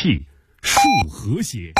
气，树和谐。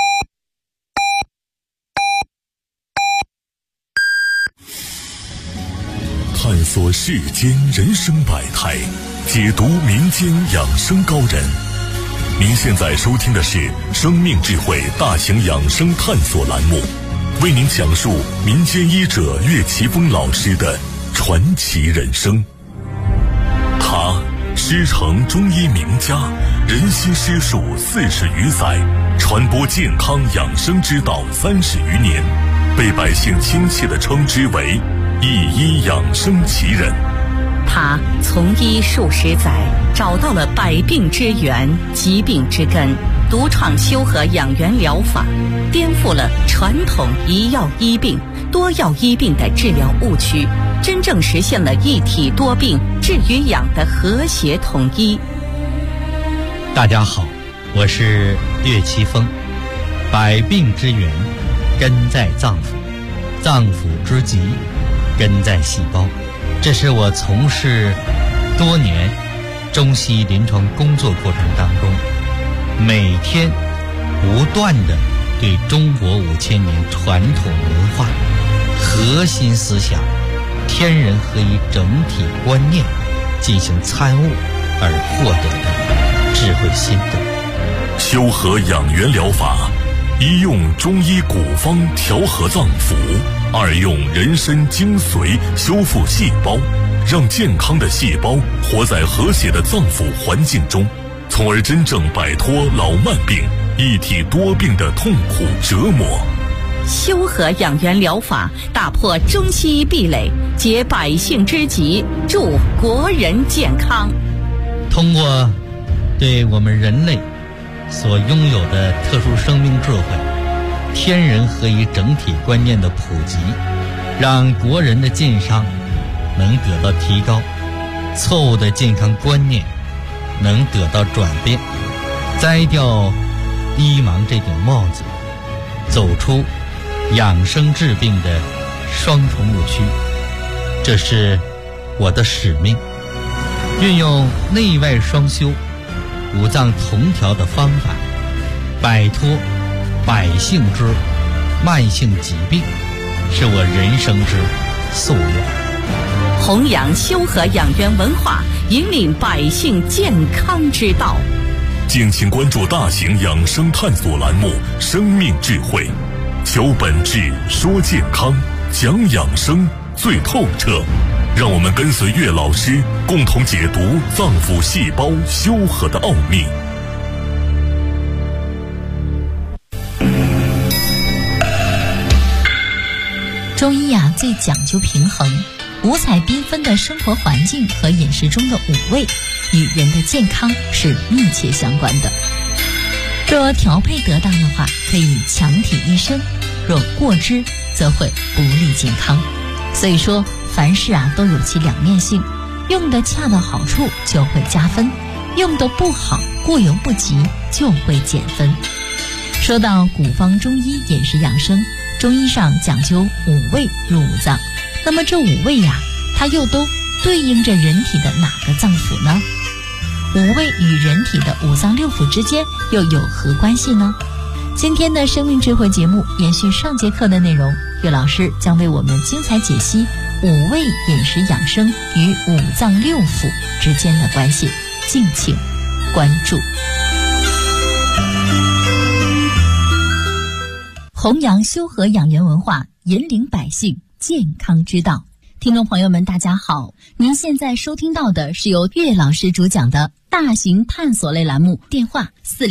探索世间人生百态，解读民间养生高人。您现在收听的是生命智慧大型养生探索栏目，为您讲述民间医者岳奇峰老师的传奇人生。他师承中医名家，人心师术40余载，传播健康养生之道30余年，被百姓亲切地称之为一医养生奇人。 他从医数十载，找到了百病之源、疾病之根，独创修和养元疗法，颠覆了传统一药医病、多药医病的治疗误区，真正实现了一体多病、治与养的和谐统一。 大家好，我是岳奇峰。百病之源根在脏腑，脏腑之疾根在细胞。这是我从事多年中西医临床工作过程当中，每天不断地对中国5000年传统文化核心思想天人合一整体观念进行参悟而获得的智慧心得。 修和养元疗法，一用中医古方调和脏腑，二用人参精髓修复细胞，让健康的细胞活在和谐的脏腑环境中，从而真正摆脱老慢病、一体多病的痛苦折磨。 修和养元疗法打破中西医壁垒，解百姓之急，助国人健康。 通过对我们人类所拥有的特殊生命智慧、天人合一整体观念的普及，让国人的健康能得到提高，错误的健康观念能得到转变，摘掉医盲这顶帽子，走出养生治病的双重误区。这是我的使命，运用内外双修、五脏同调的方法，摆脱百姓之慢性疾病，是我人生之夙愿。 弘扬修和养元文化，引领百姓健康之道。 敬请关注大型养生探索栏目《生命智慧》，求本质，说健康，讲养生最透彻。让我们跟随岳老师，共同解读脏腑细胞修和的奥秘。 中医最讲究平衡，五彩缤纷的生活环境和饮食中的五味与人的健康是密切相关的。若调配得当的话，可以强体益身；若过之，则会不利健康。所以说，凡事都有其两面性，用的恰到好处就会加分，用的不好，过犹不及就会减分。说到古方中医饮食养生，中医上讲究五味入五脏，那么这五味它又都对应着人体的哪个脏腑呢？五味与人体的五脏六腑之间又有何关系呢？今天的生命智慧节目延续上节课的内容，岳老师将为我们精彩解析五味饮食养生与五脏六腑之间的关系，敬请关注。弘扬修和养元文化，引领百姓健康之道。听众朋友们大家好，您现在收听到的是由岳老师主讲的大型探索类栏目，电话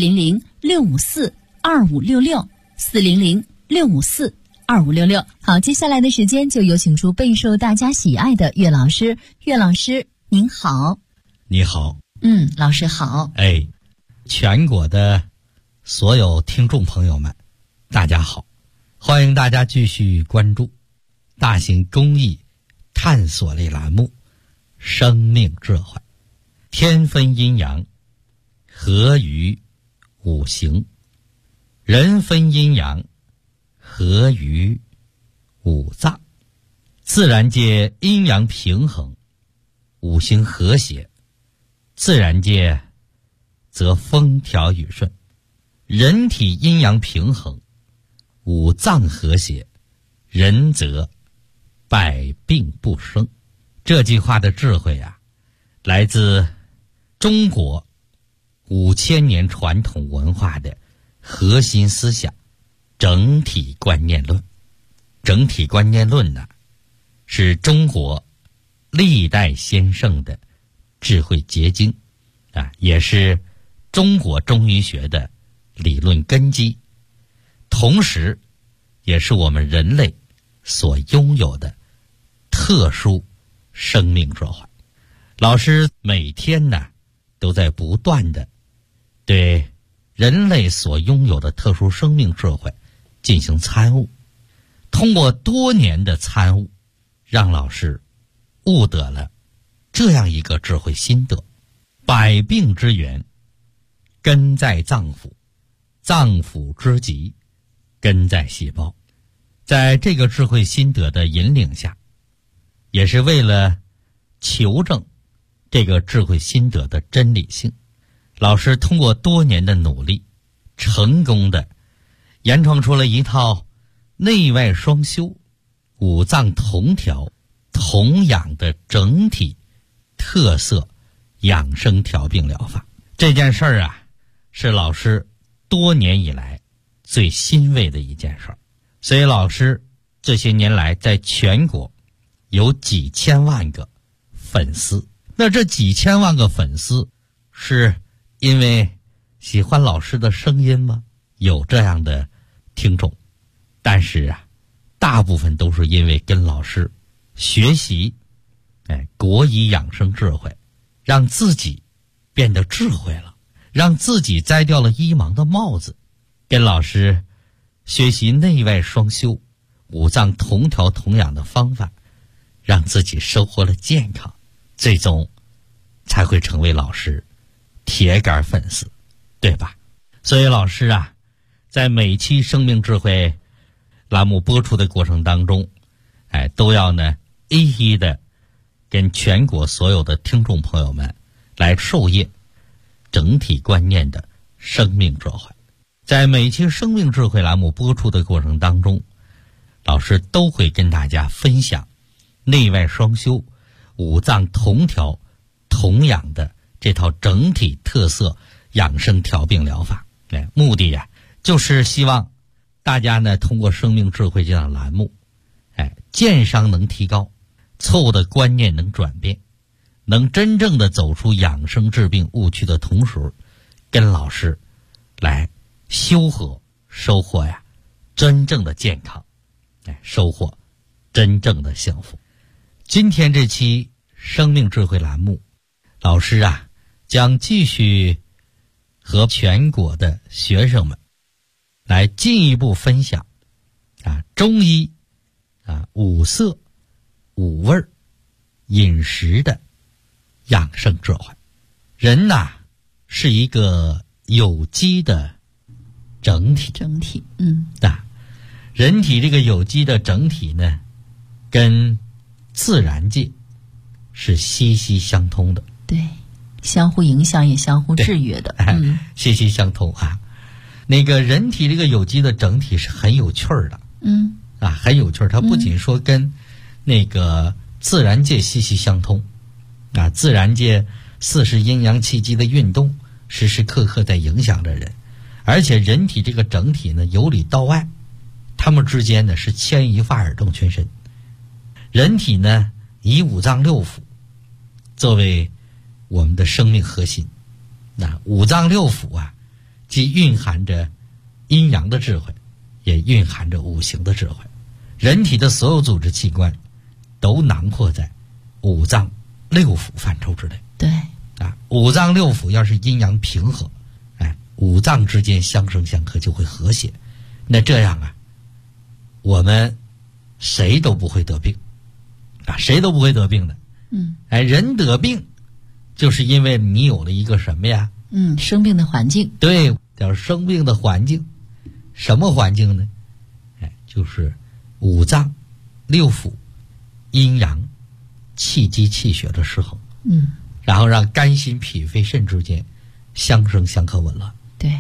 400-654-2566 400-654-2566。好，接下来的时间就有请出备受大家喜爱的岳老师。岳老师您好。 你好。 老师好。 全国的所有听众朋友们大家好，欢迎大家继续关注大型公益探索类栏目《生命智慧》，天分阴阳，合于五行；人分阴阳，合于五脏。自然界阴阳平衡，五行和谐；自然界则风调雨顺。 人体阴阳平衡，五脏和谐，人则百病不生。这句话的智慧啊，来自中国5000年传统文化的核心思想整体观念论。整体观念论呢，是中国历代先圣的智慧结晶啊，也是中国中医学的理论根基，同时也是我们人类所拥有的特殊生命智慧。老师每天呢都在不断的对人类所拥有的特殊生命智慧进行参悟，通过多年的参悟，让老师悟得了这样一个智慧心得：百病之源根在脏腑，脏腑之疾根在细胞。在这个智慧心得的引领下，也是为了求证这个智慧心得的真理性，老师通过多年的努力，成功的研创出了一套内外双修、五脏同调、同养的整体特色养生调病疗法。这件事儿啊，是老师多年以来最欣慰的一件事儿。所以老师这些年来在全国有几千万个粉丝。那这几千万个粉丝是因为喜欢老师的声音吗？有这样的听众，但是啊，大部分都是因为跟老师学习国医养生智慧，让自己变得智慧了，让自己摘掉了医盲的帽子，跟老师学习内外双修、五脏同调同养的方法，让自己收获了健康，最终才会成为老师铁杆粉丝，对吧？所以老师啊，在每期生命智慧栏目播出的过程当中，都要呢一一的跟全国所有的听众朋友们来授业整体观念的生命智慧。在每期生命智慧栏目播出的过程当中，老师都会跟大家分享内外双修、五脏同调同养的这套整体特色养生调病疗法。目的呀，就是希望大家呢通过生命智慧这档栏目，健商能提高，错误的观念能转变，能真正的走出养生治病误区的同时，跟老师来修和收获呀真正的健康，收获真正的幸福。今天这期生命智慧栏目，老师啊将继续和全国的学生们来进一步分享中医五色五味饮食的养生智慧。人呐是一个有机的整体，人体这个有机的整体呢，跟自然界是息息相通的， 对，相互影响也相互制约的， 息息相通啊。那个人体这个有机的整体是很有趣儿的，很有趣儿。它不仅说跟那个自然界息息相通，自然界四时阴阳气机的运动时时刻刻在影响着人，而且人体这个整体呢，由里到外，它们之间呢是牵一发而动全身。人体呢以五脏六腑作为我们的生命核心，五脏六腑啊，既蕴含着阴阳的智慧，也蕴含着五行的智慧。人体的所有组织器官都囊括在五脏六腑范畴之内。 对， 五脏六腑要是阴阳平和，五脏之间相生相克就会和谐。那这样啊，我们谁都不会得病，谁都不会得病的。人得病就是因为你有了一个什么呀？ 生病的环境。 对，叫生病的环境。什么环境呢？就是五脏六腑阴阳气机气血的失衡。然后让肝心脾肺肾之间相生相克紊乱。 对，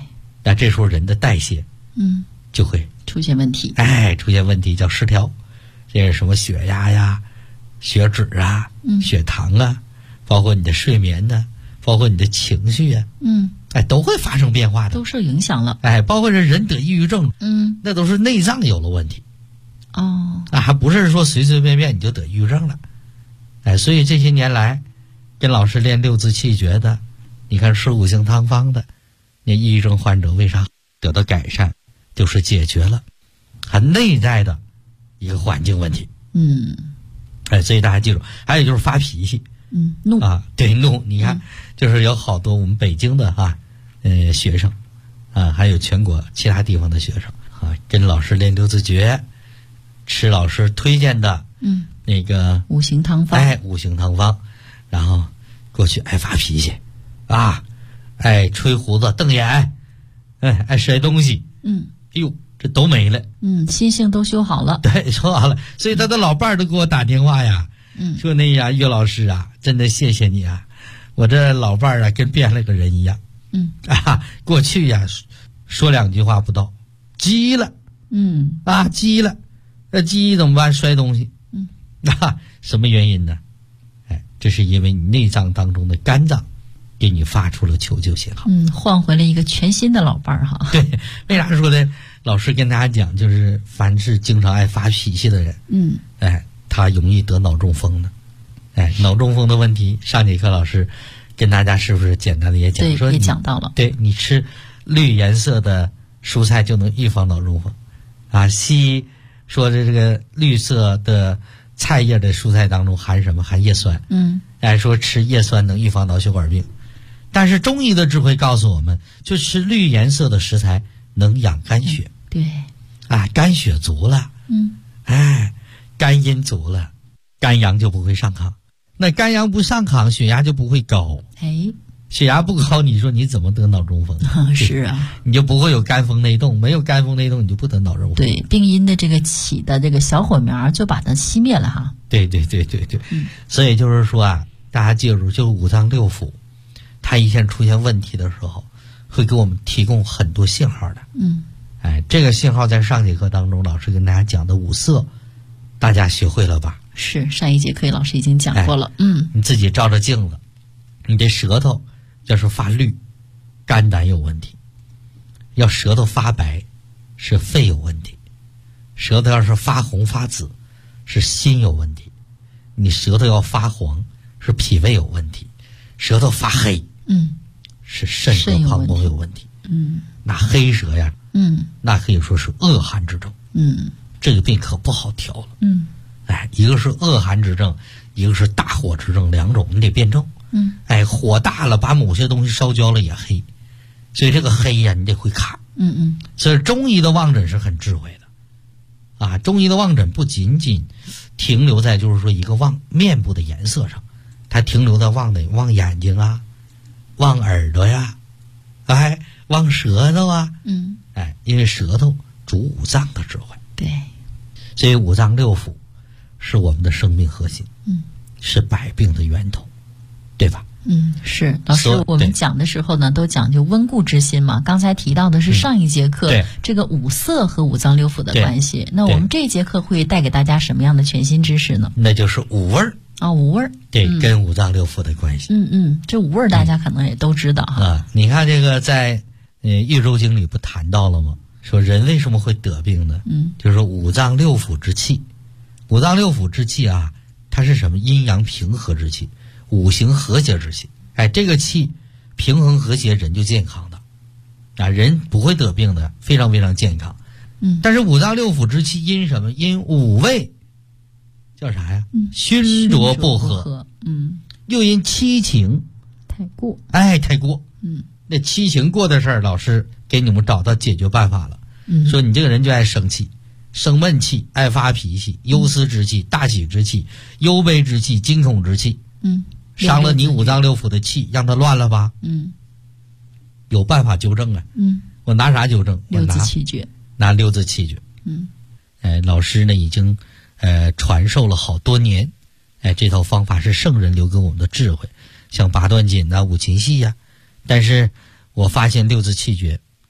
那这时候人的代谢就会出现问题， 出现问题叫失调，这是什么血压呀、血脂啊、血糖啊，包括你的睡眠呢，包括你的情绪啊，都会发生变化的， 都受影响了。 包括这人得抑郁症，那都是内脏有了问题。还不是说随随便便你就得抑郁症了。所以这些年来跟老师练六字气诀的，你看吃五行汤方的，那抑郁症患者为啥得到改善，就是解决了很内在的一个环境问题。所以大家记住，还有就是发脾气， 怒对，怒。你看，就是有好多我们北京的学生还有全国其他地方的学生跟老师练六字诀，吃老师推荐的那个五行汤方， 五行汤方，然后过去爱发脾气爱吹胡子瞪眼，爱摔东西，这都没了， 心性都修好了， 对，修好了。所以他的老伴儿都给我打电话呀，说那呀，岳老师啊，真的谢谢你啊，我这老伴儿跟变了个人一样，过去呀说两句话不到，急了，急了，那急怎么办？摔东西，什么原因呢？这是因为你内脏当中的肝脏给你发出了求救信号， 换回了一个全新的老伴儿哈。 对，为啥说呢？老师跟大家讲，就是凡是经常爱发脾气的人，他容易得脑中风的。脑中风的问题，上节课老师跟大家是不是简单的也讲？ 对， 说也讲到了。 对，你吃绿颜色的蔬菜就能预防脑中风。西医说这个绿色的菜叶的蔬菜当中含什么？含叶酸。说吃叶酸能预防脑血管病。但是中医的智慧告诉我们，就吃绿颜色的食材能养肝血。 对， 肝血足了，肝阴足了，肝阳就不会上亢。那肝阳不上亢，血压就不会高。血压不高，你说你怎么得脑中风？ 是啊， 你就不会有肝风内动，没有肝风内动，你就不得脑中风。 对，病因的这个起的这个小火苗就把它熄灭了哈。 对，所以就是说大家记住，就五脏六腑，它一旦出现问题的时候，会给我们提供很多信号的。这个信号在上节课当中老师跟大家讲的五色，大家学会了吧？ 是，上一节课老师已经讲过了。 你自己照着镜子，你的舌头要是发绿，肝胆有问题；要舌头发白，是肺有问题；舌头要是发红发紫，是心有问题；你舌头要发黄，是脾胃有问题；舌头发黑，是肾和膀胱有问题。那黑舌呀，那可以说是恶寒之症。这个病可不好调了。一个是恶寒之症，一个是大火之症，两种你得辩证。火大了，把某些东西烧焦了也黑，所以这个黑呀，你得会看。所以中医的望诊是很智慧的。中医的望诊不仅仅停留在就是说一个望面部的颜色上，它停留在望眼睛啊，望耳朵呀，望舌头啊。因为舌头主五脏的智慧。 对， 所以五脏六腑是我们的生命核心，是百病的源头，对吧？ 是。老师，我们讲的时候呢，都讲究温故知新嘛。刚才提到的是上一节课这个五色和五脏六腑的关系。那我们这一节课会带给大家什么样的全新知识呢？ 那就是五味儿。 五味儿。 对，跟五脏六腑的关系。 这五味儿大家可能也都知道哈。 你看这个在豫州经里不谈到了吗？说人为什么会得病呢？就是说五脏六腑之气。五脏六腑之气它是什么？阴阳平和之气，五行和谐之气。这个气平衡和谐，人就健康的。人不会得病的，非常非常健康。但是五脏六腑之气因什么？因五味叫啥呀？熏浊不和。又因七情太过。 太过。那七情过的事儿，老师给你们找到解决办法了。说你这个人就爱生气，生闷气，爱发脾气，忧思之气，大喜之气，忧悲之气，惊恐之气。伤了你五脏六腑的气，让它乱了吧？有办法纠正啊。我拿啥纠正？ 六字气诀。 拿六字气诀。老师呢已经传授了好多年。这套方法是圣人留给我们的智慧，像八段锦五禽戏呀。但是我发现六字气诀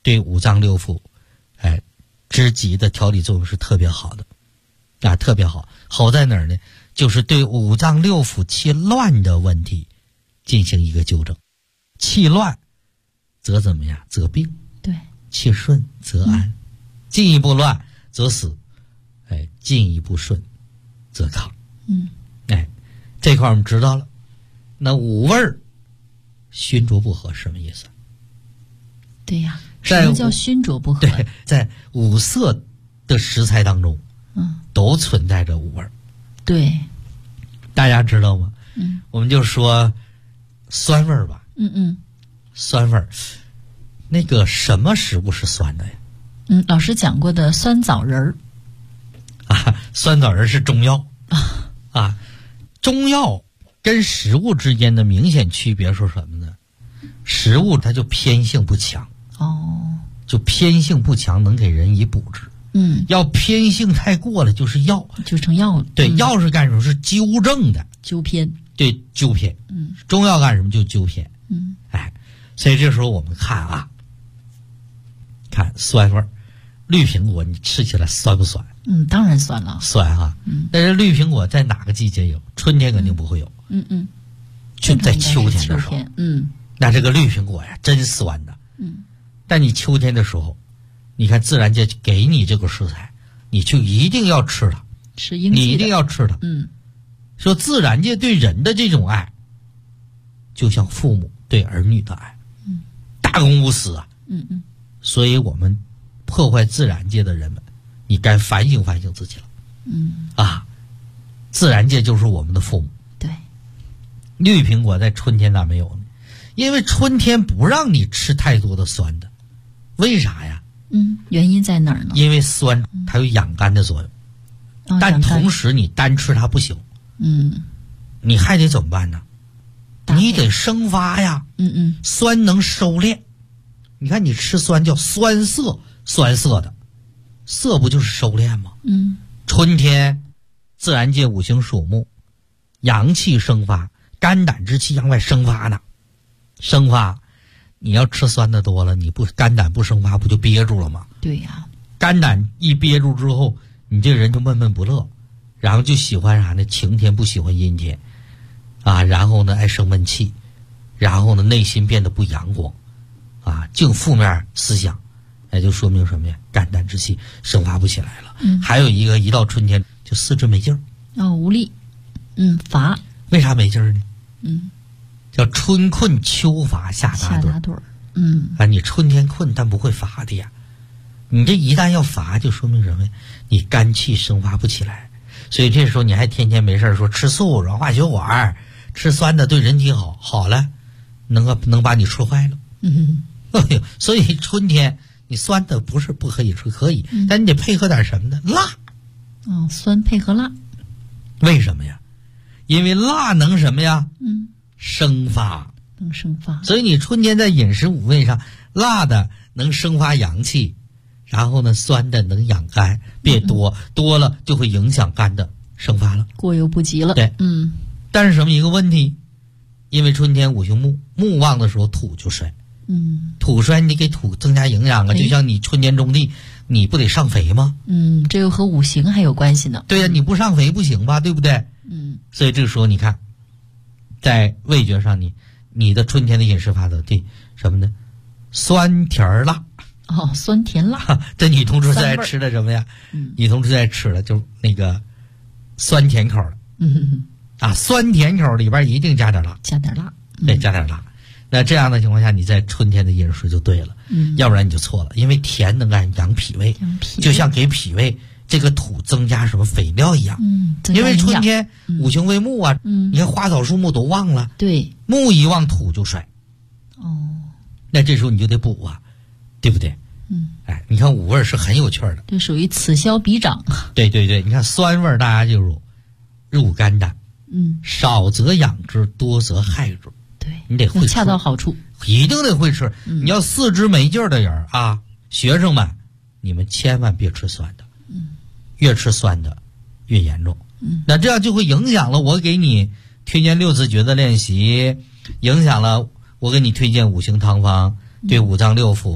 对五脏六腑，之疾的调理作用是特别好的，啊，特别好。好在哪儿呢？就是对五脏六腑气乱的问题进行一个纠正。气乱则怎么样？则病。 对。 气顺则安，进一步乱则死，进一步顺则康。这块我们知道了。那五味儿熏浊不和是什么意思？ 对呀，什么叫熏浊不和？ 对，在五色的食材当中，都存在着五味儿。 对， 大家知道吗？我们就说酸味儿吧。酸味儿，那个什么食物是酸的呀？ 老师讲过的酸枣仁儿。 酸枣仁是中药中药跟食物之间的明显区别是什么呢？食物它就偏性不强，就偏性不强，能给人以补治。要偏性太过了，就是药， 就成药了。 对，药是干什么？是纠正的， 纠偏。 对，纠偏。中药干什么？就纠偏。所以这时候我们看看酸味儿，绿苹果你吃起来酸不酸？ 当然酸了。 酸啊。但是绿苹果在哪个季节有？春天肯定不会有。就在秋天的时候。那这个绿苹果呀，真酸的。但你秋天的时候，你看自然界给你这个食材，你就一定要吃它，你一定要吃它。说自然界对人的这种爱，就像父母对儿女的爱，大公无私啊。所以我们破坏自然界的人们，你该反省反省自己了。自然界就是我们的父母。 对。 绿苹果在春天咋没有呢？因为春天不让你吃太多的酸的，为啥呀？ 原因在哪儿呢？ 因为酸它有养肝的作用，但同时你单吃它不行。你还得怎么办呢？你得生发呀。酸能收敛。你看你吃酸叫酸涩，酸涩的，涩不就是收敛吗？春天自然界五行属木，阳气生发，肝胆之气向外生发呢。生发，你要吃酸的多了，你不肝胆不生发，不就憋住了吗？ 对呀。 肝胆一憋住之后，你这人就闷闷不乐，然后就喜欢啥呢？晴天不喜欢阴天，然后呢爱生闷气，然后呢内心变得不阳光，净负面思想，就说明什么呀？肝胆之气生发不起来了。还有一个，一到春天就四肢没劲儿， 无力，乏。 为啥没劲儿呢？叫春困秋乏夏打盹儿。你春天困但不会乏的呀。你这一旦要乏，就说明什么呀？你肝气生发不起来。所以这时候你还天天没事说吃素软化血管，吃酸的对人体好，好了能把你吃坏了。所以春天你酸的不是不可以吃，可以，但你得配合点什么呢？辣。 酸配合辣。 为什么呀？因为辣能什么呀？生发。 能生发。所以你春天在饮食五味上，辣的能生发阳气，然后呢酸的能养肝，别多，多了就会影响肝的生发了， 过犹不及了。 对。但是什么一个问题？因为春天五行木，木旺的时候土就衰。土衰你给土增加营养啊，就像你春天种地，你不得上肥吗？ 这个和五行还有关系呢。 对呀，你不上肥不行吧，对不对？所以这个时候你看，在味觉上你的春天的饮食法则对什么呢？酸甜辣。 酸甜辣。 这女同志最爱吃的什么呀？女同志最爱吃的就那个酸甜口的。酸甜口里边一定加点辣。 加点辣。 对，加点辣。那这样的情况下，你在春天的饮食就对了。要不然你就错了。因为甜能养脾胃，就像给脾胃这个土增加什么肥料一样。因为春天五行为木啊，你看花草树木都旺了。 对。 木一旺土就衰。那这时候你就得补啊，对不对？你看五味是很有趣的。 这属于此消彼长。 对对对，你看酸味大家就入肝胆。少则养之，多则害之。 对， 你得会吃， 恰到好处， 一定得会吃。你要四肢没劲儿的人学生们，你们千万别吃酸的。越吃酸的越严重。那这样就会影响了我给你推荐六字诀的练习，影响了我给你推荐五行汤方，对五脏六腑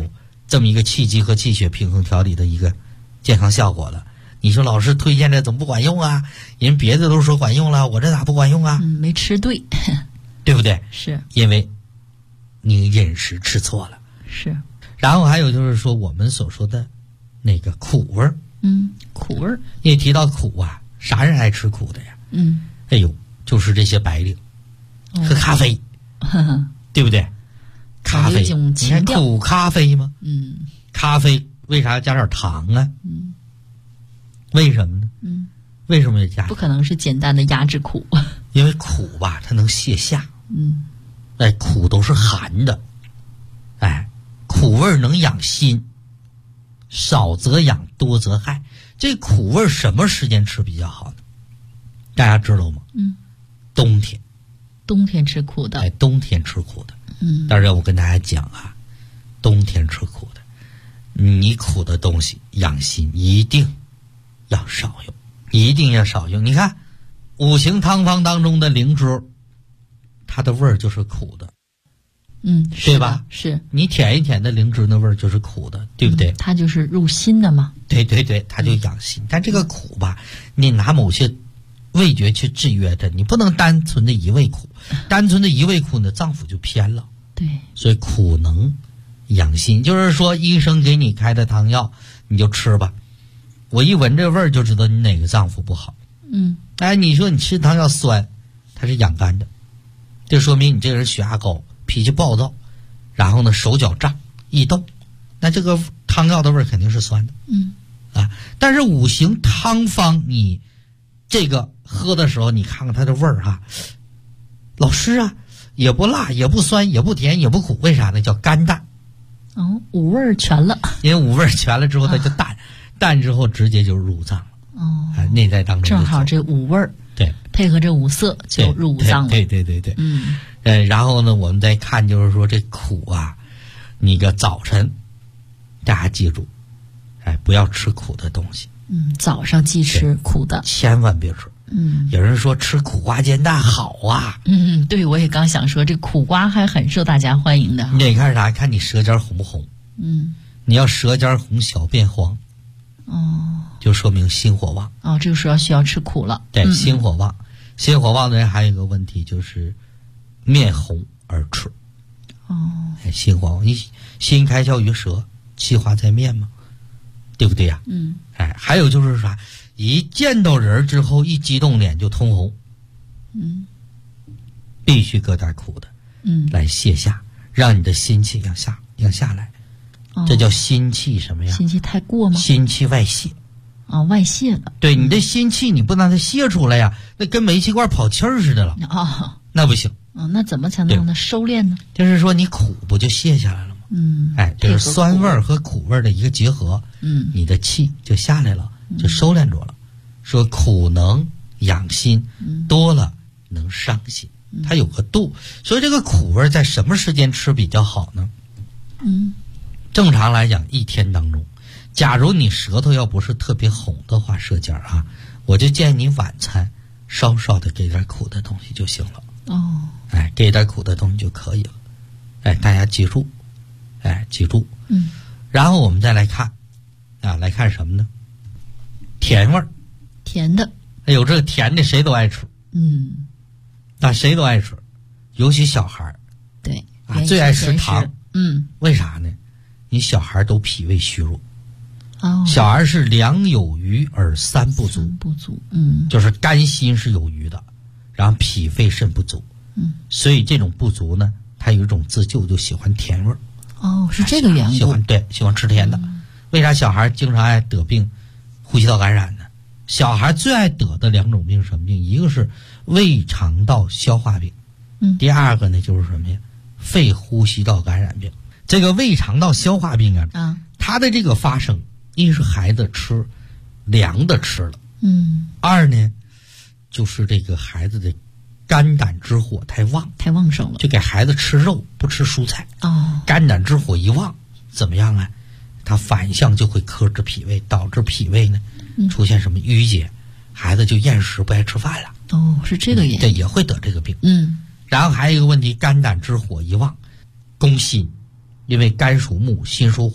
这么一个气机和气血平衡调理的一个健康效果了。你说老师推荐的怎么不管用啊？人别的都说管用了，我这咋不管用啊？ 没吃对， 对不对？ 是因为你饮食吃错了。 是。 然后还有就是说我们所说的那个苦味儿， 苦味儿。 你也提到苦啊，啥人爱吃苦的呀？哎呦，就是这些白领，喝咖啡，对不对？咖啡，你看苦咖啡吗？咖啡为啥要加点糖啊？为什么呢？为什么要加？ 不可能是简单的压制苦， 因为苦吧，它能泻下。哎，苦都是寒的，哎，苦味能养心，少则养，多则害。这苦味什么时间吃比较好呢？大家知道吗？冬天。 冬天吃苦的。 哎，冬天吃苦的。但是我跟大家讲啊，冬天吃苦的，你苦的东西养心一定要少用，一定要少用。你看五行汤方当中的灵芝，它的味儿就是苦的，对吧？ 是你舔一舔的灵芝的味儿就是苦的，对不对？ 它就是入心的嘛。 对对对，它就养心。但这个苦吧，你拿某些味觉去制约它，你不能单纯的一味苦，单纯的一味苦呢，脏腑就偏了。 对， 所以苦能养心，就是说医生给你开的汤药你就吃吧，我一闻这味儿就知道你哪个脏腑不好。哎，你说你吃汤药酸，它是养肝的，这说明你这个人血压高，脾气暴躁，然后呢手脚胀易动，那这个汤药的味儿肯定是酸的。但是五行汤方你这个喝的时候，你看看它的味儿哈，老师啊，也不辣也不酸也不甜也不苦，为啥呢？叫甘淡。 五味全了。 因为五味全了之后它就淡，淡之后直接就入脏了。内在当中正好这五味对配合这五色就入五脏了。 对。然后呢我们再看就是说这苦啊，你个早晨大家记住，哎，不要吃苦的东西。 早上忌吃苦的， 千万别吃。有人说吃苦瓜煎蛋好啊。 对，我也刚想说，这苦瓜还很受大家欢迎的。 你得看啥？看你舌尖红不红。你要舌尖红小变黄，就说明心火旺。 这个时候需要吃苦了。 对，心火旺。心火旺的人还有一个问题就是面红耳赤。心火旺，你心开窍于舌，气化在面嘛，对不对呀？还有就是啥？一见到人之后一激动脸就通红。必须搁点苦的，来泻下，让你的心气要下来。这叫心气什么呀？ 心气太过吗？ 心气外泄。 外泄了。 对，你的心气你不让它泄出来呀，那跟煤气罐跑气儿似的了。那不行。 那怎么才能让它收敛呢？ 就是说你苦不就泄下来了吗？就是酸味和苦味的一个结合，你的气就下来了，就收敛住了。说苦能养心，多了能伤心，它有个度。所以这个苦味在什么时间吃比较好呢？正常来讲，一天当中，假如你舌头要不是特别红的话，舌尖啊，我就建议你晚餐稍稍的给点苦的东西就行了。给点苦的东西就可以了。大家记住，记住。然后我们再来看，来看什么呢？甜味儿。 甜的。 这个甜的谁都爱吃。谁都爱吃，尤其小孩儿。 对。 最爱吃糖。为啥呢？你小孩都脾胃虚弱。小孩是两有余而三不足。就是肝心是有余的，然后脾肺肾不足。所以这种不足呢，他有一种自救，就喜欢甜味儿。 是这个缘故。 喜欢吃甜的。为啥小孩经常爱得病呼吸道感染呢？小孩最爱得的两种病是什么病？一个是胃肠道消化病，第二个呢就是什么呀？肺呼吸道感染病。这个胃肠道消化病它的这个发生，一是孩子吃凉的吃了，二呢就是这个孩子的肝胆之火太旺盛了， 就给孩子吃肉不吃蔬菜。肝胆之火一旺，怎么样啊？它反向就会克制脾胃，导致脾胃呢出现什么淤结，孩子就厌食不爱吃饭了。 是这个原因。 对，也会得这个病。然后还有一个问题，肝胆之火一旺攻心，因为肝属木，心属火，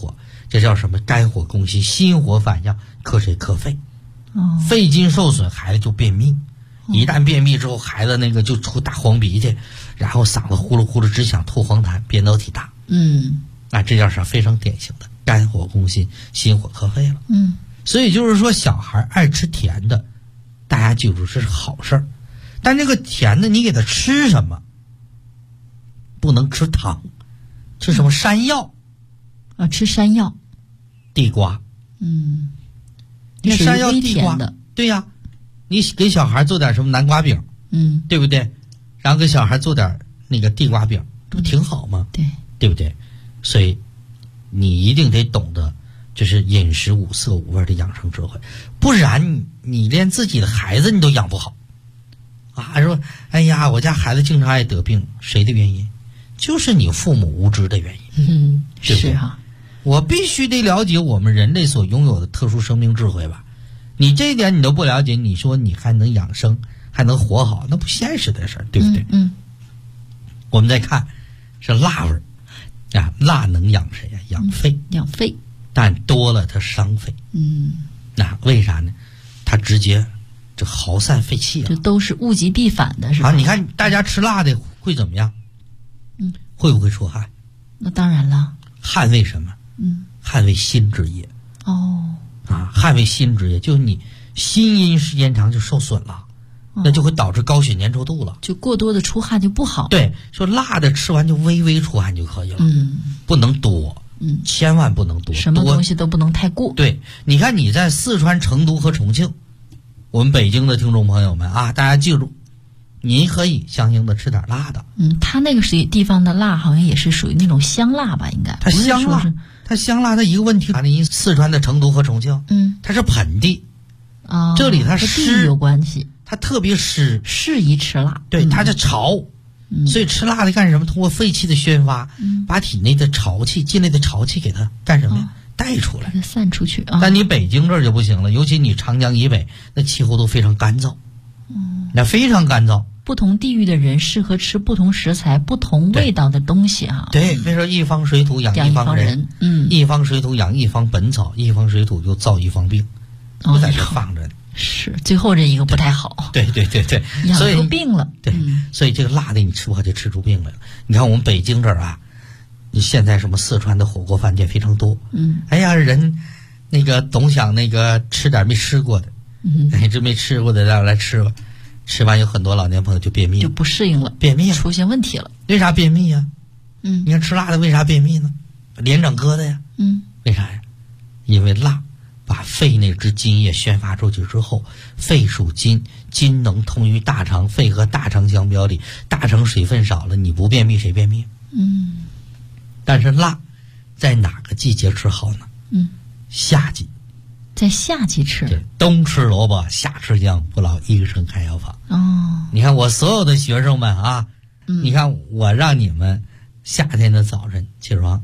这叫什么？肝火攻心，心火反向，克谁克肺。肺经受损，孩子就便秘。一旦便秘之后，孩子那个就出大黄鼻涕，然后嗓子呼噜呼噜只想吐黄痰，扁桃体大。这叫啥？非常典型的肝火攻心，心火克肺了。所以就是说，小孩爱吃甜的，大家记住这是好事儿。但这个甜的，你给他吃什么？不能吃糖，吃什么山药？ 吃山药、 地瓜。你山药、地瓜的，对呀。你给小孩做点什么南瓜饼，对不对？然后给小孩做点那个地瓜饼，这不挺好吗？对不对？所以你一定得懂得，就是饮食五色五味的养生智慧，不然你连自己的孩子你都养不好啊！说哎呀，我家孩子经常爱得病，谁的原因？就是你父母无知的原因。 是啊， 我必须得了解我们人类所拥有的特殊生命智慧吧。你这一点你都不了解，你说你还能养生，还能活好，那不现实的事儿，对不对？我们再看是辣味儿啊，辣能养谁呀？养肺， 养肺， 但多了它伤肺。那为啥呢？它直接这耗散肺气啊， 这都是物极必反的，是吧？ 你看大家吃辣的会怎么样？会不会出汗？ 那当然了。 汗为什么？汗为心之液。汗为心之液，就是你心阴时间长就受损了，那就会导致高血粘稠度了， 就过多的出汗就不好。 对，说辣的吃完就微微出汗就可以了，不能多，千万不能多， 什么东西都不能太过。 对，你看你在四川成都和重庆，我们北京的听众朋友们啊，大家记住，您可以相应的吃点辣的。 它那个地方的辣好像也是属于那种香辣吧，应该。 它香辣。它香辣的一个问题，你四川的成都和重庆，它是盆地，这里它湿有关系， 它特别湿， 适宜吃辣。 对，它是潮，所以吃辣的干什么？通过肺气的宣发，把体内的潮气、进来的潮气给它干什么呀？带出来， 给它散出去。 但你北京这儿就不行了，尤其你长江以北，那气候都非常干燥，那非常干燥。 不同地域的人适合吃不同食材、不同味道的东西啊。 对，为说一方水土养一方人，一方水土养一方本草，一方水土就造一方病，都在这放着呢。 是，最后这一个不太好。 对， 养出病了。 对，所以这个辣的你吃不好就吃出病来了。你看我们北京这儿啊，你现在什么四川的火锅饭店非常多。哎呀，人那个总想那个吃点没吃过的，这没吃过的让来吃吧。吃完有很多老年朋友就便秘了， 就不适应了， 便秘了， 出现问题了。 为啥便秘呀？你看吃辣的为啥便秘呢？连整疙瘩呀。为啥呀？因为辣把肺内之津液宣发出去之后，肺属金，金能通于大肠，肺和大肠相表里，大肠水分少了，你不便秘谁便秘？但是辣在哪个季节吃好呢？夏季。 在夏季吃， 对，冬吃萝卜，夏吃姜，不老医生开药方。你看我所有的学生们啊，你看我让你们夏天的早晨起床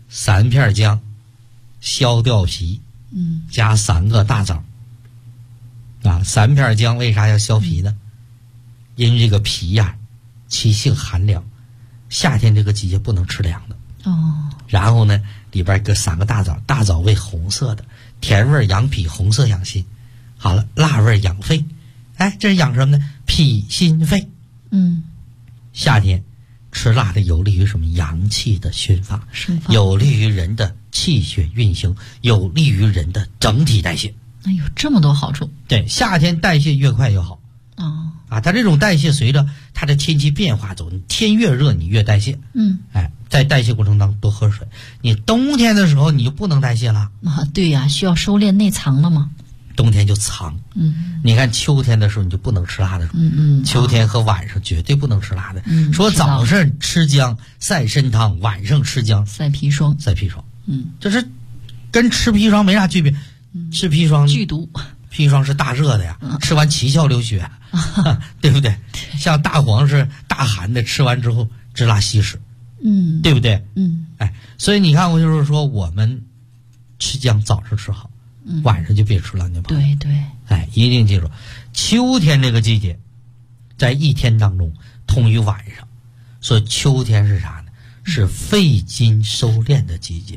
，3片姜，削掉皮，加3个大枣。3片姜为啥要削皮呢？因为这个皮呀，其性寒凉，夏天这个季节不能吃凉的。然后呢，里边搁3个大枣，大枣为红色的。甜味养脾，红色养心。好了，辣味养肺。这是养什么呢？脾心肺。夏天吃辣的有利于什么？阳气的宣发，有利于人的气血运行，有利于人的整体代谢。 有这么多好处。 对，夏天代谢越快越好。它这种代谢随着它的天气变化走，天越热你越代谢。在代谢过程当中多喝水。你冬天的时候你就不能代谢了。 对呀，需要收敛内藏了吗？ 冬天就藏。你看秋天的时候你就不能吃辣的。秋天和晚上绝对不能吃辣的。说早上吃姜赛参汤，晚上吃姜赛砒霜。 这是跟吃砒霜没啥区别。吃砒霜剧毒， 砒霜是大热的呀，吃完七窍流血，对不对？像大黄是大寒的，吃完之后直拉稀屎。对不对？所以你看，我就是说，我们吃姜早上吃好，晚上就别吃了， 对， 一定记住，秋天这个季节，在一天当中通于晚上，所以秋天是啥呢？是肺经收敛的季节。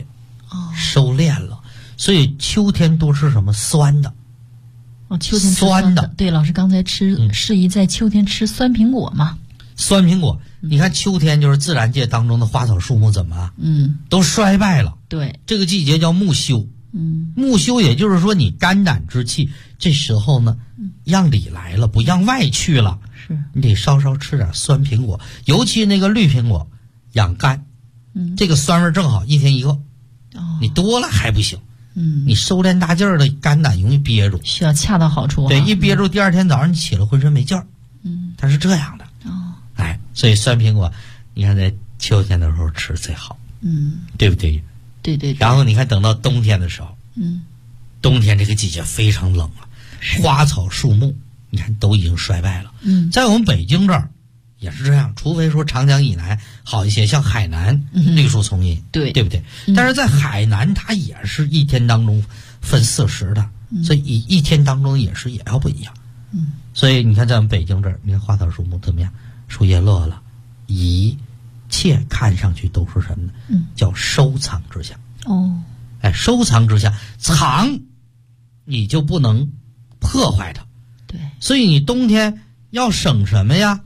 收敛了。所以秋天多吃什么酸的？ 秋天吃酸的。对，老师刚才适宜在秋天吃酸苹果嘛。 酸苹果，你看秋天就是自然界当中的花草树木怎么都衰败了。 对， 这个季节叫木休。木休也就是说你肝胆之气这时候呢让里来了，不让外去了。 是， 你得稍稍吃点酸苹果，尤其那个绿苹果养肝。这个酸味正好，一天一个。你多了还不行。你收敛大劲儿的肝胆容易憋住， 需要恰到好处。 对，一憋住第二天早上你起了浑身没劲儿。它是这样的。所以酸苹果你看在秋天的时候吃最好。对不对？ 对。 然后你看等到冬天的时候，冬天这个季节非常冷了，花草树木你看都已经衰败了。在我们北京这儿也是这样，除非说长江以南好一些，像海南绿树丛荫，对不对？但是在海南它也是一天当中分4时的，所以一天当中也要不一样。所以你看在我们北京这儿，你看花草树木怎么样？树叶落了，一切看上去都是什么呢？叫收藏之下。收藏之下，藏你就不能破坏它。 对， 所以你冬天要省什么呀？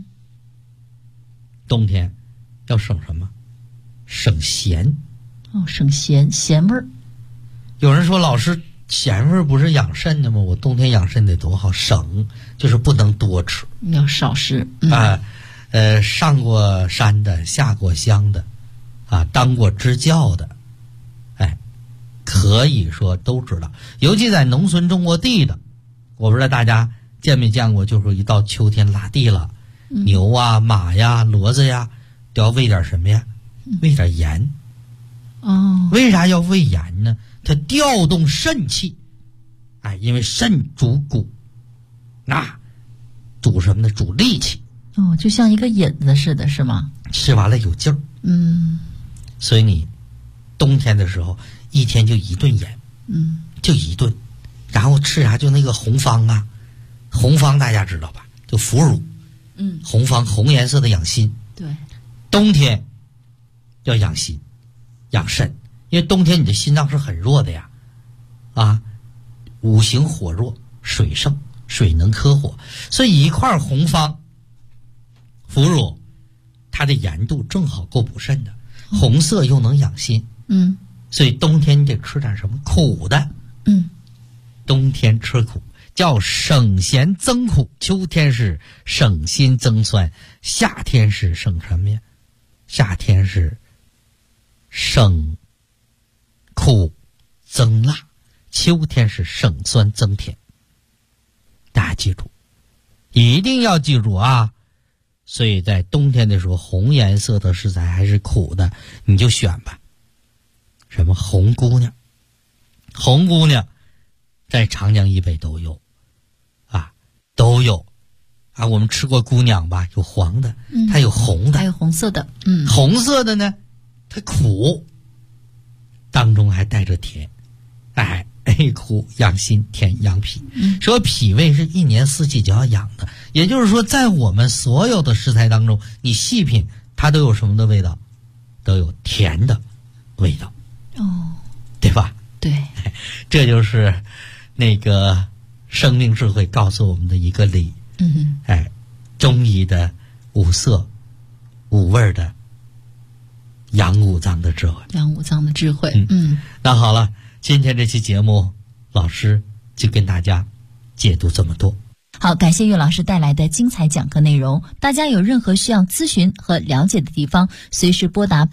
冬天要省什么？省咸。 省咸味儿。 有人说老师咸味儿不是养肾的吗？我冬天养肾得多好，省就是不能多吃， 要少吃。 上过山的，下过乡的，当过支教的，可以说都知道。尤其在农村种过地的，我不知道大家见没见过，就是一到秋天拉地了，牛啊、马呀、骡子呀，都要喂点什么呀？喂点盐。为啥要喂盐呢？它调动肾气。因为肾主骨，主什么呢？主力气。 就像一个引子似的，是吗？ 吃完了有劲儿。所以你冬天的时候一天就1顿盐，就1顿，然后吃啥？就那个红方啊，红方大家知道吧？就腐乳。红方红颜色的养心。 对， 冬天要养心养肾，因为冬天你的心脏是很弱的呀。五行火弱，水盛，水能克火，所以一块红方腐乳它的盐度正好够补肾的，红色又能养心。所以冬天你得吃点什么苦的。冬天吃苦叫省咸增苦，秋天是省辛增酸，夏天是省什么呀？夏天是省苦增辣，秋天是省酸增甜。大家记住，一定要记住啊！所以在冬天的时候，红颜色的食材还是苦的，你就选吧。什么红姑娘？红姑娘在长江以北都有，都有。我们吃过姑娘吧？有黄的，它有红的， 还有红色的。 红色的呢，它苦，当中还带着甜。苦养心，甜养脾。说脾胃是一年四季就要养的，也就是说在我们所有的食材当中，你细品它都有什么的味道？都有甜的味道。对吧？ 对， 这就是那个生命智慧告诉我们的一个理。中医的五色五味的养五脏的智慧。那好了，今天这期节目老师就跟大家解读这么多。 好，感谢岳老师带来的精彩讲课内容。大家有任何需要咨询和了解的地方，随时拨打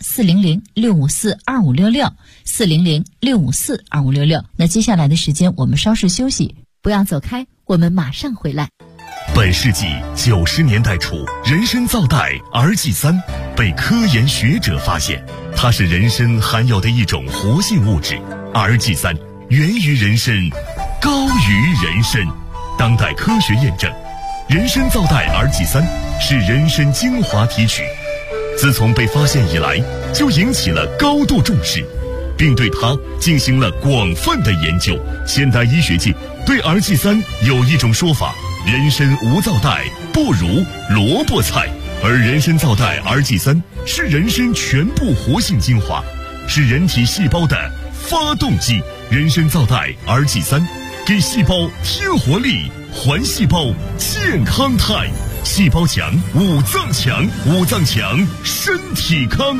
400-654-2566，400-654-2566。那接下来的时间我们稍事休息，不要走开，我们马上回来。 本世纪90年代初，人参皂苷儿祭三被科研学者发现，它是人参含有的一种活性物质。儿祭三源于人参，高于人参。当代科学验证，人参皂苷儿祭三是人参精华提取，自从被发现以来，就引起了高度重视，并对它进行了广泛的研究。现代医学界对儿祭三有一种说法：人参无皂苷不如萝卜菜，而人参皂苷儿祭三是人参全部活性精华， 是人体细胞的发动机。人参皂苷 RG3，给细胞添活力，还细胞健康态。细胞强，五脏强，五脏强，身体康。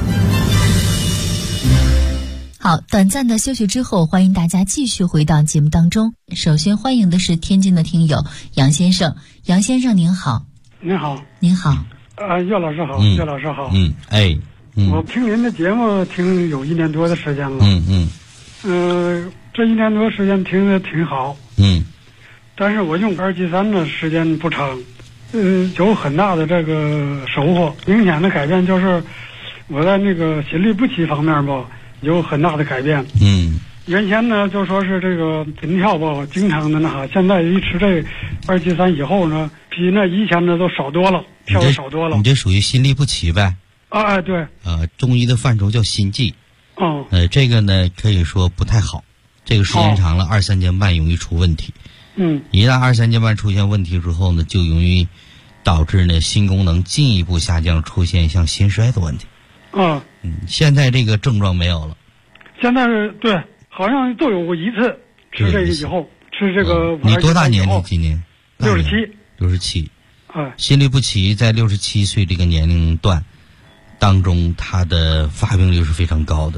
好，短暂的休息之后，欢迎大家继续回到节目当中。首先欢迎的是天津的听友杨先生。杨先生您好。 您好。 您好。 岳老师好。岳老师好。我听您的节目听有1年多的时间了。这1年多时间听得挺好。但是我用RG3的时间不长，有很大的这个收获。明显的改变就是我在那个心律不齐方面吧有很大的改变。原先呢就说是这个心跳吧经常的那现在一吃这RG3以后呢，比那以前的都少多了，跳的少多了。 你这属于心律不齐呗？ 对。 中医的范畴叫心悸。这个呢可以说不太好，这个时间长了，2、3节慢容易出问题。一旦2、3节慢出现问题之后呢，就容易导致呢心功能进一步下降，出现像心衰的问题。现在这个症状没有了。 现在是对，好像都有过一次吃这个以后，吃这个。 你多大年龄？今年 67。 67。心律不齐在67岁这个年龄段当中，它的发病率是非常高的。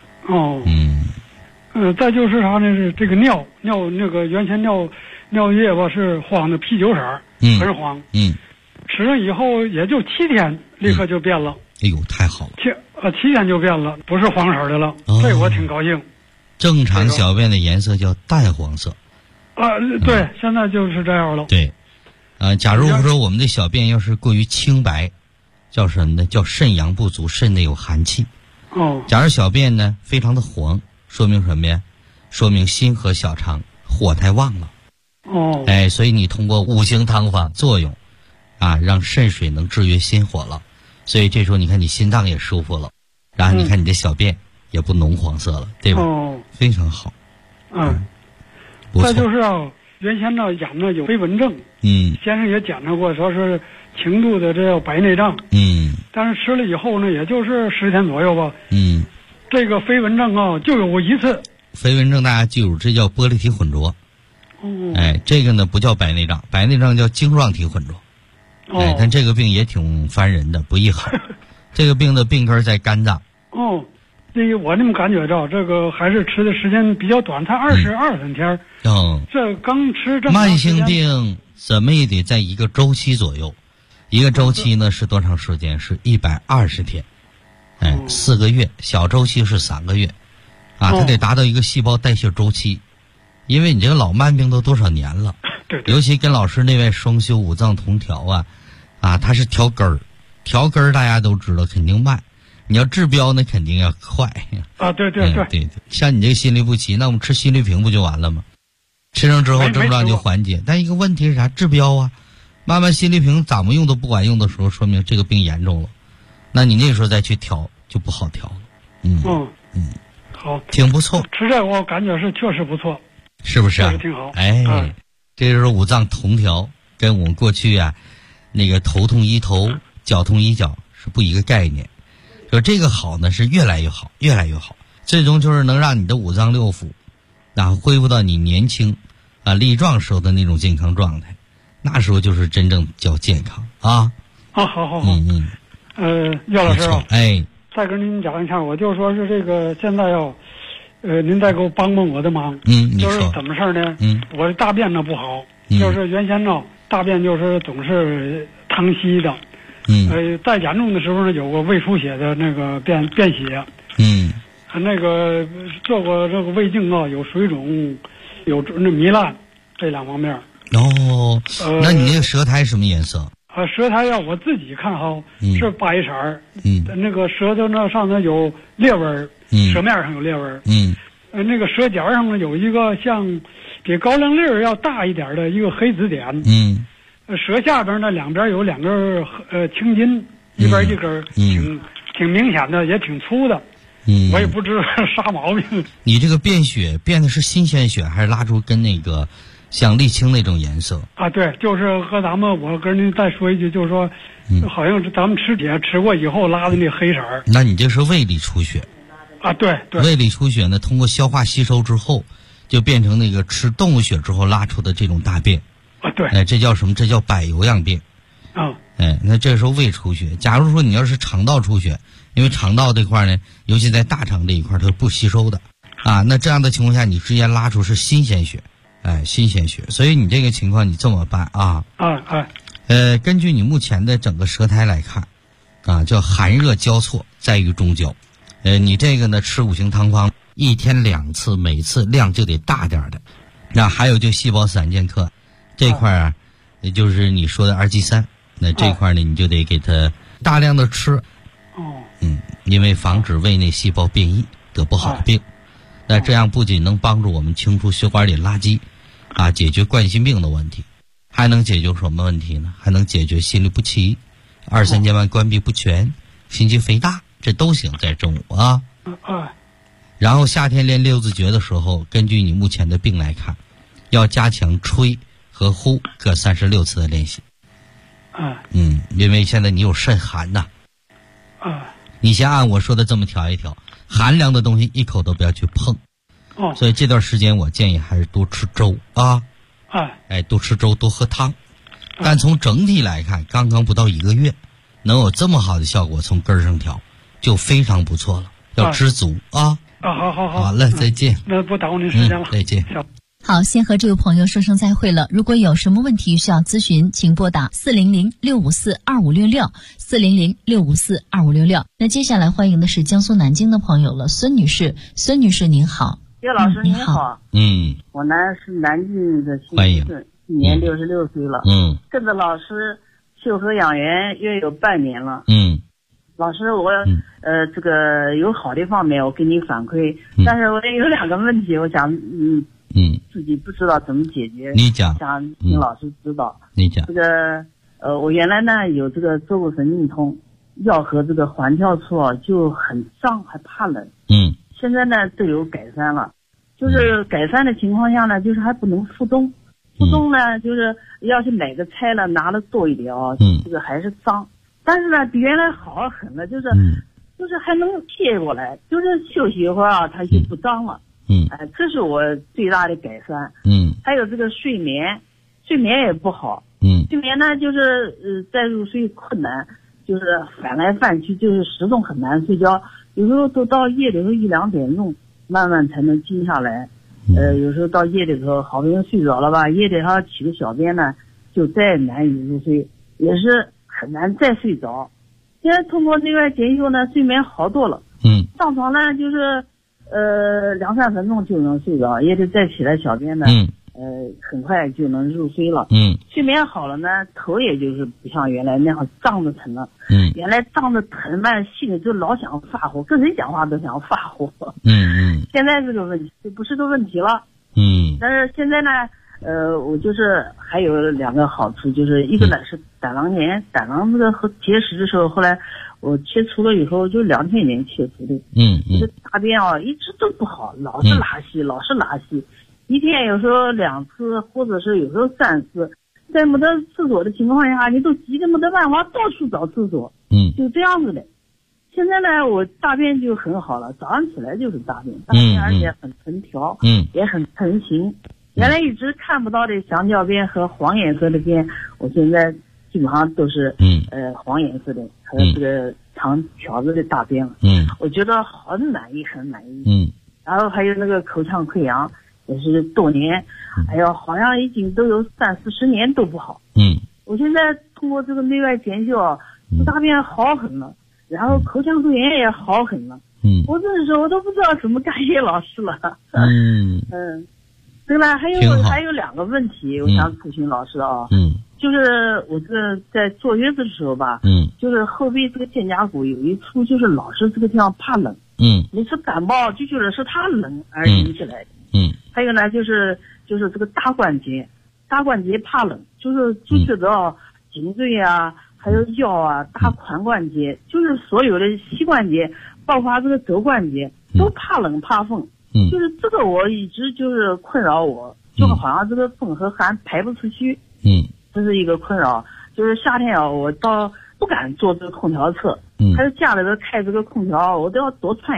再就是啥呢？是这个尿那个原先尿液吧是黄的啤酒色，很黄。吃上以后也就7天，立刻就变了。 哎呦，太好了 ！7天就变了，不是黄色的了。这我挺高兴。 正常小便的颜色叫淡黄色。 对，现在就是这样了。 对，假如说我们的小便要是过于清白，叫什么呢？叫肾阳不足，肾内有寒气。假如小便呢非常的黄，说明什么呀？说明心和小肠火太旺了。所以你通过5行汤法作用，让肾水能制约心火了，所以这时候你看你心脏也舒服了，然后你看你的小便也不浓黄色了，对吧？非常好。 再就是原先呢养的有飞蚊症，先生也检查过，说是轻度的这叫白内障，但是吃了以后呢，也就是10天左右吧，这个飞蚊症就有过一次。 飞蚊症大家记住，这叫玻璃体混浊。这个呢不叫白内障，白内障叫晶状体混浊。但这个病也挺烦人的，不易好。这个病的病根在肝脏。 这个我那么感觉到，这个还是吃的时间比较短，才22、23天。这刚吃这么慢性病怎么也得在一个周期左右，一个周期呢是多长时间？是120天。4个月，小周期是3个月。它得达到一个细胞代谢周期，因为你这个老慢病都多少年了。 对。 尤其跟老师那位双修5脏同调它是调根儿大家都知道肯定慢。你要治标呢，肯定要快。对，像你这个心律不齐，那我们吃心律平不就完了吗？吃上之后症状就缓解。但一个问题是啥？治标慢慢心律平怎么用都不管用的时候，说明这个病严重了。那你那时候再去调就不好调了。 好， 挺不错。 吃这我感觉是确实不错， 是不是确实挺好。 这就是5脏同调，跟我们过去那个头痛医头，脚痛医脚是不一个概念。就这个好呢，是越来越好，越来越好，最终就是能让你的5脏6腑，恢复到你年轻力壮时候的那种健康状态，那时候就是真正叫健康啊。 好。岳老师再跟您讲一下，我就说是这个现在您再给我帮我的忙。就是怎么事呢？我的大便呢不好，就是原先呢大便就是总是淌稀的。在严重的时候呢，有过胃出血的那个便血。那个做过这个胃镜有水肿，有那糜烂，这2方面。 那你那个舌苔什么颜色？ 舌苔我自己看是白色儿。那个舌头呢上头有裂纹，舌面上有裂纹。那个舌尖上呢有一个像比高粱粒要大一点的一个黑紫点。舌下边呢两边有2根青筋，一边一根，挺明显的，也挺粗的。我也不知道啥毛病。 你这个便血变的是新鲜血，还是拉出跟那个像沥青那种颜色？ 对，就是和我跟您再说一句，就是说，好像是咱们吃铁吃过以后拉的那黑色儿。 那你这是胃里出血。 啊，对对。 胃里出血呢，通过消化吸收之后，就变成那个吃动物血之后拉出的这种大便。 啊，对。 哎，这叫什么？这叫柏油样便。 啊。 哎，那这时候胃出血。假如说你要是肠道出血，因为肠道这块呢，尤其在大肠这一块，它是不吸收的啊。那这样的情况下，你直接拉出是新鲜血，哎，新鲜血。所以你这个情况你这么办啊？根据你目前的整个舌苔来看，啊，叫寒热交错，在于中焦。你这个呢，吃5行汤方，1天2次，每次量就得大点的。那还有就细胞散健克这块啊，也就是你说的2G3，那这块呢，你就得给它大量的吃。因为防止胃内细胞变异得不好的病。那这样不仅能帮助我们清除血管里垃圾，啊，解决冠心病的问题，还能解决什么问题呢？还能解决心律不齐、二三尖瓣关闭不全、心肌肥大，这都行，在中午啊。然后夏天练六字诀的时候，根据你目前的病来看，要加强吹和呼各36次的练习。因为现在你有肾寒呐。你先按我说的这么调一调，寒凉的东西一口都不要去碰。所以这段时间我建议还是多吃粥啊。多吃粥，多喝汤。但从整体来看，刚刚不到1个月，能有这么好的效果，从根上调就非常不错了。要知足啊。 好。 好了，再见。 那不耽误您时间了。 再见。 好，先和这位朋友说声再会了。如果有什么问题需要咨询，请拨打400-654-2566，400-654-2566。那接下来欢迎的是江苏南京的朋友了，孙女士。孙女士您好。 叶老师您好。我呢是南京的新村，今年66岁了。跟着老师修和养元约有半年了。老师，我这个有好的方面我给你反馈，但是我也有2个问题，我想自己不知道怎么解决， 你讲， 想请老师指导。 你讲。 这个我原来呢有这个坐骨神经痛，腰和这个环跳处就很胀，还怕冷。现在呢都有改善了，就是改善的情况下呢，就是还不能复动。复动呢，就是要是买个菜了拿的多一点这个还是脏，但是呢比原来好很了，就是还能贴过来，就是休息一会儿它就不脏了。这是我最大的改善。还有这个睡眠也不好。睡眠呢就是再入睡困难，就是翻来翻去，就是始终很难睡觉，有时候都到夜里头1、2点钟慢慢才能静下来。有时候到夜里头好不容易睡着了吧，夜里还要起个小便呢，就再难以入睡，也是很难再睡着。现在通过内外检修呢，睡眠好多了。上床呢就是2、3分钟就能睡着，也得再起来小便呢，很快就能入睡了。睡眠好了呢，头也就是不像原来那样胀着疼了。原来胀着疼吧，心里就老想发火，跟谁讲话都想发火。现在这个问题就不是个问题了。但是现在呢，我就是还有2个好处，就是一个呢是胆囊炎，胆囊这个和结石的时候，后来我切除了以后，就2天前切除的。这大便一直都不好，老是拉稀，一天有时候2次，或者是有时候3次，在没得厕所的情况下，你都急得没得办法，到处找厕所。就这样子的。现在呢，我大便就很好了，早上起来就是大便，而且很成条，也很成型。原来一直看不到的香蕉便和黄颜色的便，我现在基本上都是黄颜色的，还有这个长条子的大便了。我觉得很满意。然后还有那个口腔溃疡，也是多年，好像已经都有30、40年都不好。我现在通过这个内外检修，大便好很了，然后口腔溃疡也好很了。我这时候我都不知道怎么感谢老师了。对了，还有2个问题，我想咨询老师啊。就是我这在坐月子的时候吧，就是后背这个肩胛骨有一处，就是老是这个地方怕冷。每次感冒就觉得是它冷而引起来的。还有呢，就是这个大关节怕冷，就觉得颈椎啊，还有腰啊，大髋关节，就是所有的膝关节，包括这个肘关节，都怕冷怕风。就是这个我一直就是困扰我，就好像这个风和寒排不出去。这是一个困扰。就是夏天我倒不敢坐这个空调车，还是家里头开这个空调，我都要多穿一点。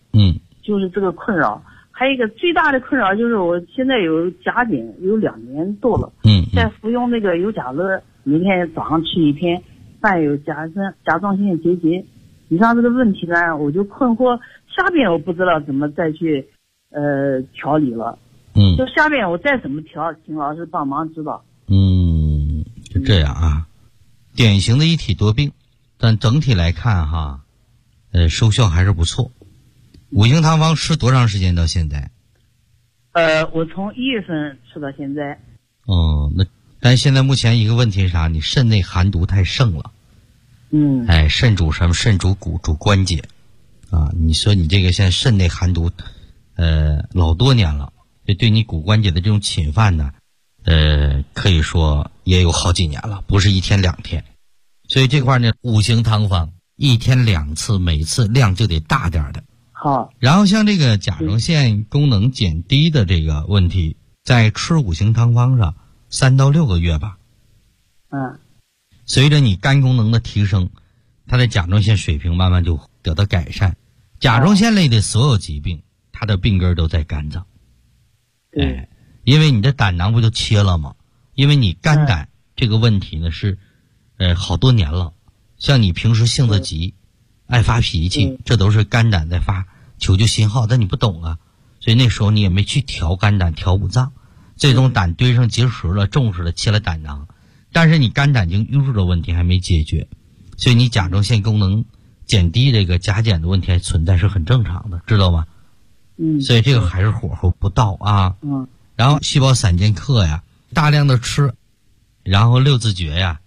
就是这个困扰。还有一个最大的困扰就是我现在有甲减有2年多了，在服用那个尤加乐，每天早上吃1片，伴有甲状腺结节。以上这个问题呢，我就困惑，下边我不知道怎么再去调理了。就下边我再怎么调，请老师帮忙指导。 就这样啊，典型的一体多病，但整体来看哈，收效还是不错。五行汤方吃多长时间到现在？ 我从1月份吃到现在。 但现在目前一个问题是啥？你肾内寒毒太盛了。肾主什么？肾主骨，主关节啊。你说你这个现在肾内寒毒，老多年了，对你骨关节的这种侵犯呢，可以说也有好几年了，不是1天2天。所以这块呢，五行汤方1天2次，每次量就得大点的。 好。 然后像这个甲状腺功能减低的这个问题，在吃五行汤方上3到6个月吧。随着你肝功能的提升，它的甲状腺水平慢慢就得到改善。甲状腺类的所有疾病，它的病根都在肝脏。因为你的胆囊不就切了吗？因为你肝胆这个问题呢是，好多年了。像你平时性子急，爱发脾气，这都是肝胆在发求救信号，但你不懂啊，所以那时候你也没去调肝胆、调五脏，最终胆堆上结石了，重视了，切了胆囊。但是你肝胆经淤住的问题还没解决，所以你甲状腺功能减低这个甲减的问题还存在，是很正常的，知道吗？所以这个还是火候不到啊。然后细胞散健克呀，大量的吃，然后六字诀呀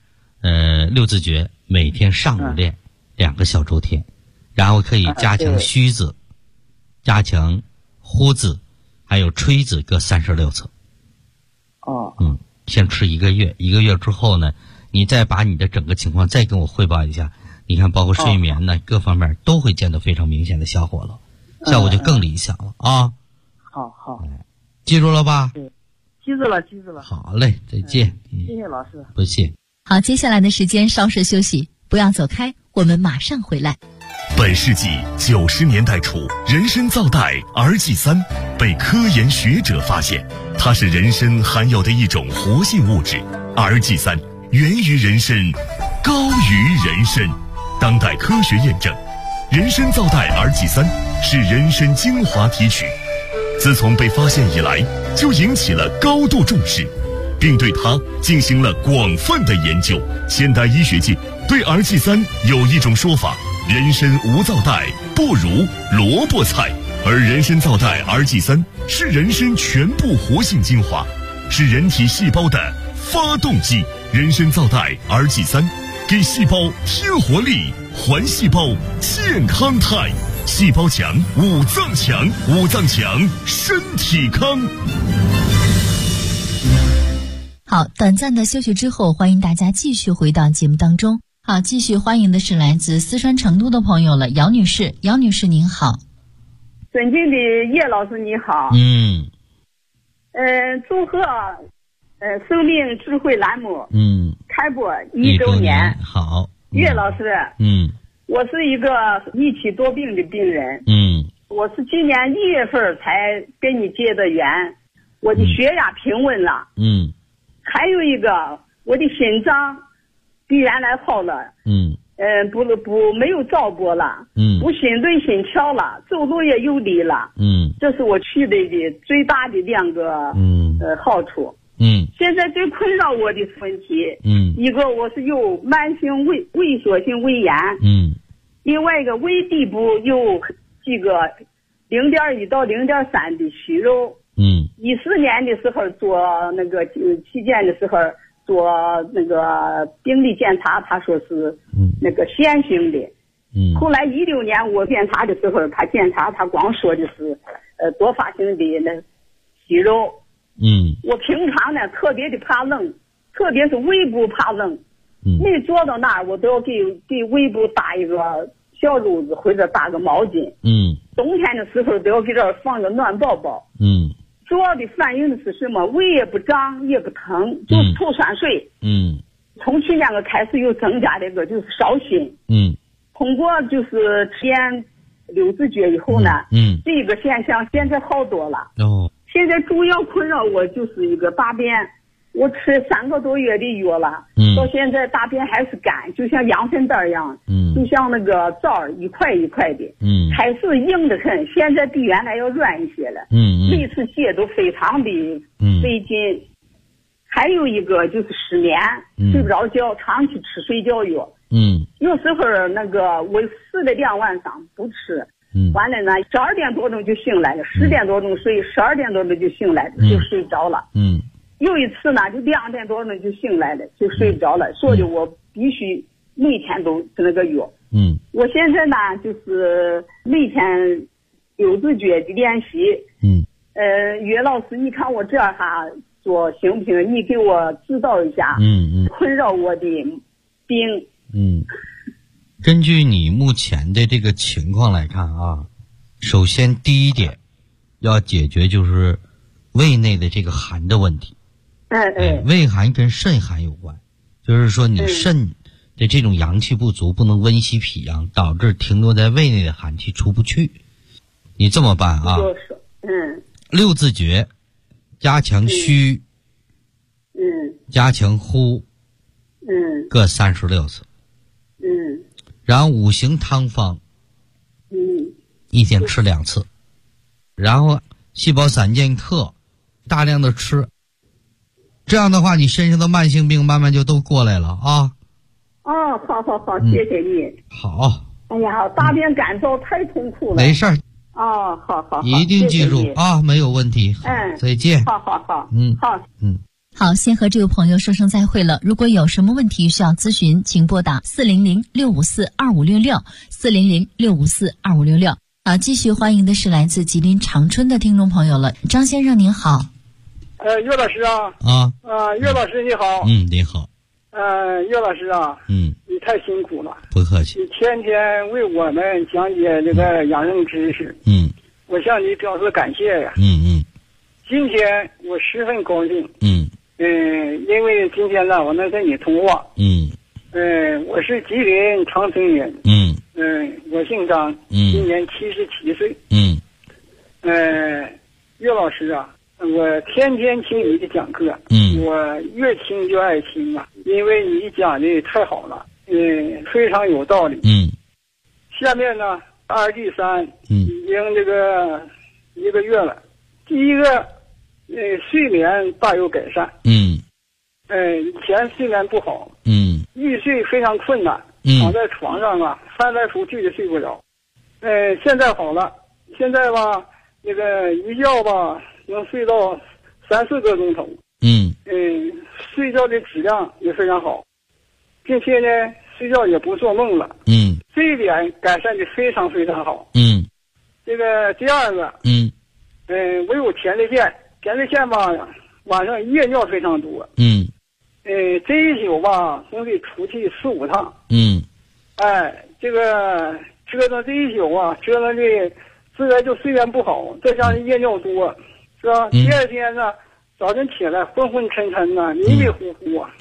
，6字诀每天上午练2个小周天，然后可以加强虚子，加强呼子，还有吹子各36次。先吃1个月，1个月之后呢，你再把你的整个情况再跟我汇报一下，你看包括睡眠呢，各方面都会见到非常明显的效果了，效果就更理想了啊。 好， 记住了吧？ 对，记住了。 好嘞，再见。 谢谢老师。 不谢。 好，接下来的时间稍事休息，不要走开，我们马上回来。 本世纪90年代初，人参皂苷儿剂3被科研学者发现，它是人参含有的一种活性物质。儿剂3源于人参，高于人参。当代科学验证，人参皂苷儿剂3是人参精华提取，自从被发现以来，就引起了高度重视，并对它进行了广泛的研究。现代医学界对儿剂3有一种说法：人参无皂苷，不如萝卜菜。而人参皂苷儿剂3是人参全部活性精华，是人体细胞的发动机。人参皂苷儿剂3给细胞添活力，还细胞健康态。细胞强，五脏强，五脏强，身体康。 好，短暂的休息之后，欢迎大家继续回到节目当中。好，继续欢迎的是来自四川成都的朋友了，姚女士。姚女士您好。 尊敬的叶老师你好。祝贺生命智慧栏目开播1周年。 好， 叶老师，我是一个一体多病的病人。我是今年1月份才跟你结的缘，我的血压平稳了。还有一个，我的心脏比原来好了。没有照波了。不心对心跳了，走路也有力了。这是我去的最大的2个好处。现在最困扰我的问题，一个我是有慢性萎缩性胃炎。另外一个胃底部有这个0.1到0.3的息肉。14年的时候做那个体检的时候做那个病理检查，他说是那个线性的。后来16年我检查的时候，他检查他光说的是多发性的那息肉。我平常呢特别的怕冷，特别是胃部怕冷。每坐到那儿我都要给胃部搭一个小褥子或者搭个毛巾。冬天的时候都要给这儿放个暖宝宝。主要的反应的是什么？胃也不胀也不疼，就是吐酸水。从去年开始又增加了一个就是烧心。通过就是体验六字诀以后呢，这个现象现在好多了。现在主要困扰我就是一个大便，我吃3个多月的药了，到现在大便还是干，就像羊粪蛋一样，就像那个枣一块一块的，还是硬得很，现在比原来要软一些了，每次解都非常的费劲。还有一个就是失眠，睡不着觉，长期吃睡觉药，有时候那个我试了2晚上不吃，完了呢12点多钟就醒来了，10点多钟睡，12点多钟就醒来了，就睡着了，有一次呢就2点多钟就醒来了，就睡不着了，所以我必须每天都吃那个药。我现在呢就是每天六字诀的练习。岳老师，你看我这样哈做行不行？你给我指导一下。困扰我的病。 根据你目前的这个情况来看啊，首先第一点要解决就是胃内的这个寒的问题。胃寒跟肾寒有关，就是说你肾的这种阳气不足，不能温习脾阳，导致停留在胃内的寒气出不去。你这么办啊，6字诀加强虚，加强呼，各36次，然后5行汤方，一天吃2次，然后细胞散健克，大量的吃，这样的话你身上的慢性病慢慢就都过来了啊。 好，谢谢你。 好。 哎呀，大便干燥太痛苦了。 没事儿。 好， 一定记住啊，没有问题。再见。 好。 好，先和这位朋友说声再会了。如果有什么问题需要咨询，请拨打400-654-2566，400-654-2566。继续欢迎的是来自吉林长春的听众朋友了，张先生您好。 岳老师啊。岳老师你好。 你好。 岳老师啊。你太辛苦了。 不客气。 你天天为我们讲解这个养生知识。我向你表示感谢呀。今天我十分高兴。因为今天呢，我能跟你通话。我是吉林长春人。我姓张，今年77岁。岳老师啊，我天天听你的讲课，我越听越爱听啊，因为你讲的太好了，非常有道理。下面呢，2、3已经这个1个月了。第一个，睡眠大有改善。以前睡眠不好，欲睡非常困难，躺在床上啊，翻来覆去的睡不着。现在好了，现在吧，那个一觉吧能睡到3、4个钟头。睡觉的质量也非常好，并且呢，睡觉也不做梦了。这一点改善的非常非常好。这个第二个，我有前列腺，吧，晚上夜尿非常多。这一宿吧，总得出去4、5趟。这个折腾这一宿啊，折腾的自然就睡眠不好，再加上夜尿多，是吧？第二天呢，早晨起来昏昏沉沉的，迷迷糊糊啊。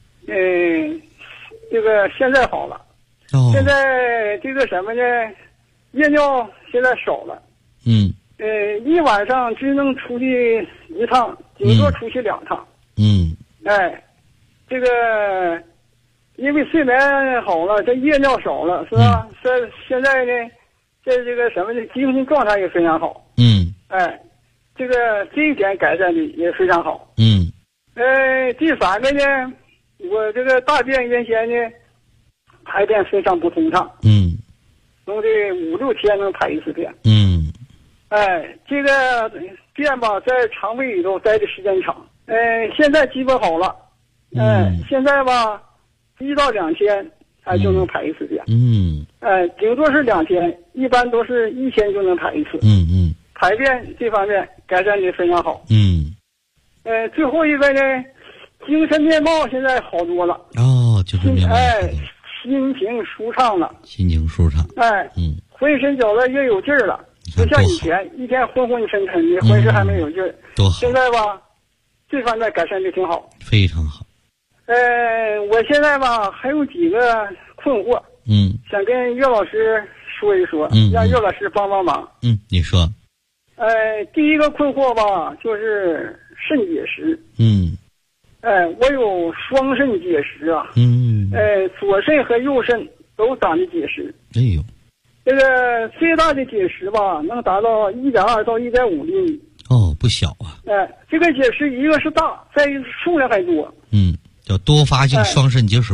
这个现在好了。现在这个什么呢？夜尿现在少了。一晚上只能出去1趟，顶多出去2趟。这个因为睡眠好了，这夜尿少了，是吧？现在呢，在这个什么呢，精神状态也非常好。这一点改善的也非常好。第3个呢，我这个大便原先呢排便非常不通畅。总得5、6天能排1次便。这个便吧，在肠胃里头待的时间长。现在基本好了。现在吧，1到2天就能排1次便。顶多是2天，一般都是1天就能排1次。排便这方面改善的非常好。最后一个呢，精神面貌现在好多了。 就是面貌。 心情舒畅了。浑身觉得越有劲儿了，不像以前一天昏昏沉沉的，浑身还没有劲儿。 多好。 现在吧，这方面改善的挺好。 非常好。我现在吧还有几个困惑。想跟岳老师说一说，让岳老师帮帮忙。 你说。 第一个困惑吧，就是肾结石。我有双肾结石啊。左肾和右肾都长的结石。 哎呦， 这个最大的结石吧，能达到1.2到1.5厘米。 哦，不小啊。 这个结石一个是大，再一个数量还多。 叫多发性双肾结石。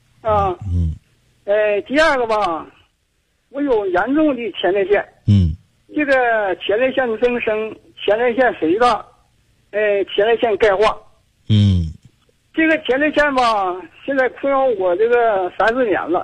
第二个吧，我有严重的前列腺。这个前列腺增生、前列腺肥大，前列腺钙化。这个前列腺吧，现在困扰我这个3-4年了。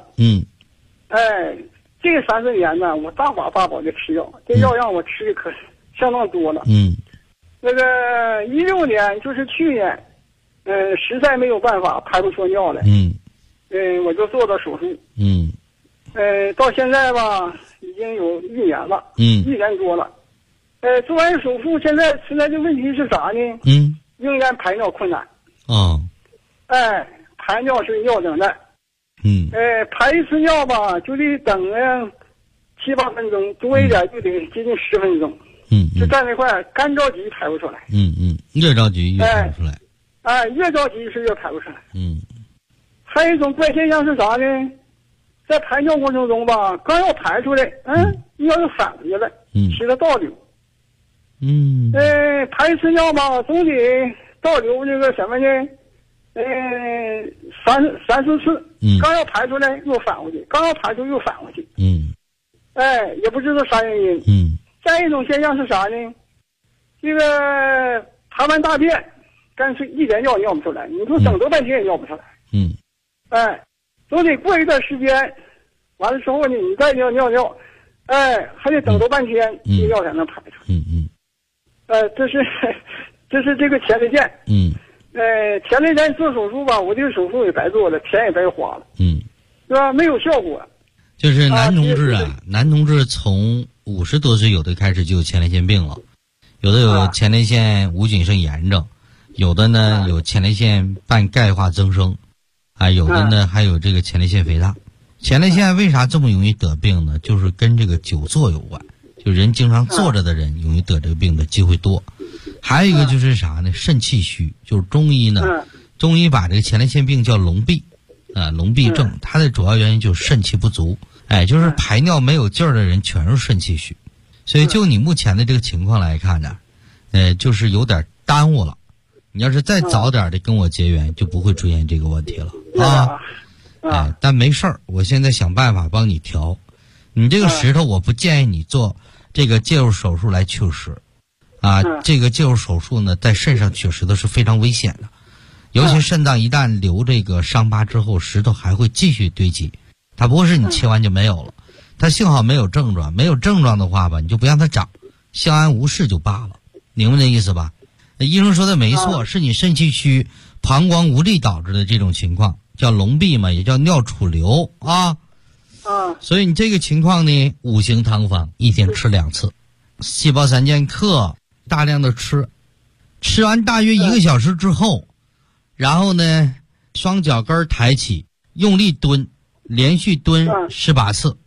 这3-4年呢，我大把的吃药，这药让我吃的可相当多了。那个16年，就是去年，实在没有办法排不出尿来。我就做的手术。到现在吧，已经有1年了。1年多了。做完手术，现在存在的问题是啥呢？仍然排尿困难。排尿是尿等待。排一次尿吧，就得等7-8分钟，多一点就得接近10分钟。就站那块干着急排不出来。 越着急越排不出来。 越着急是越排不出来。还有一种怪现象是啥呢？在排尿过程中吧，刚要排出来，尿又返回来，起了倒流。排一次尿吧，总得倒流这个什么呢？3-4次。刚要排出来又返回去，刚要排出又返回去。也不知道啥原因。再一种现象是啥呢？这个排完大便，干脆一点尿不出来，你说整多半天也尿不出来。总得过一段时间，完了之后呢，你再尿，还得等多半天，这尿才能排出。这是这个前列腺。前列腺做手术吧，我这个手术也白做了，钱也白花了。是吧？没有效果。 就是男同志男同志从50多岁有的开始就有前列腺病了，有的有前列腺无菌性炎症，有的呢有前列腺半钙化增生，有的呢还有这个前列腺肥大。前列腺为啥这么容易得病呢？就是跟这个久坐有关，就人经常坐着的人容易得这个病的机会多。还有一个就是啥呢？肾气虚，就是中医把这个前列腺病叫痨闭。痨闭症，它的主要原因就是肾气不足。就是排尿没有劲儿的人全是肾气虚。所以就你目前的这个情况来看呢，就是有点耽误了。你要是再早点的跟我结缘，就不会出现这个问题了但没事儿，我现在想办法帮你调。你这个石头，我不建议你做这个介入手术来取石。这个介入手术呢，在肾上取石头是非常危险的。尤其肾脏一旦留这个伤疤之后，石头还会继续堆积，它不会是你切完就没有了。它幸好没有症状，没有症状的话吧，你就不让它长，相安无事就罢了，明白这意思吧？医生说的没错，是你肾气虚、膀胱无力导致的这种情况，叫痨闭嘛，也叫尿储留所以你这个情况呢，5行汤方一天吃2次，细胞3剑客大量的吃完大约1个小时之后，然后呢，双脚跟抬起，用力蹲，连续蹲18次。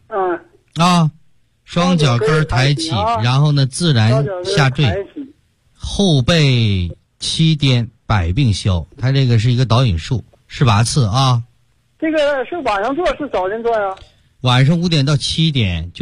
双脚跟抬起，然后呢，自然下坠，后背7颠，百病消。它这个是一个导引术，18次。 这个是晚上做是早晨做呀？ 晚上5点到7点。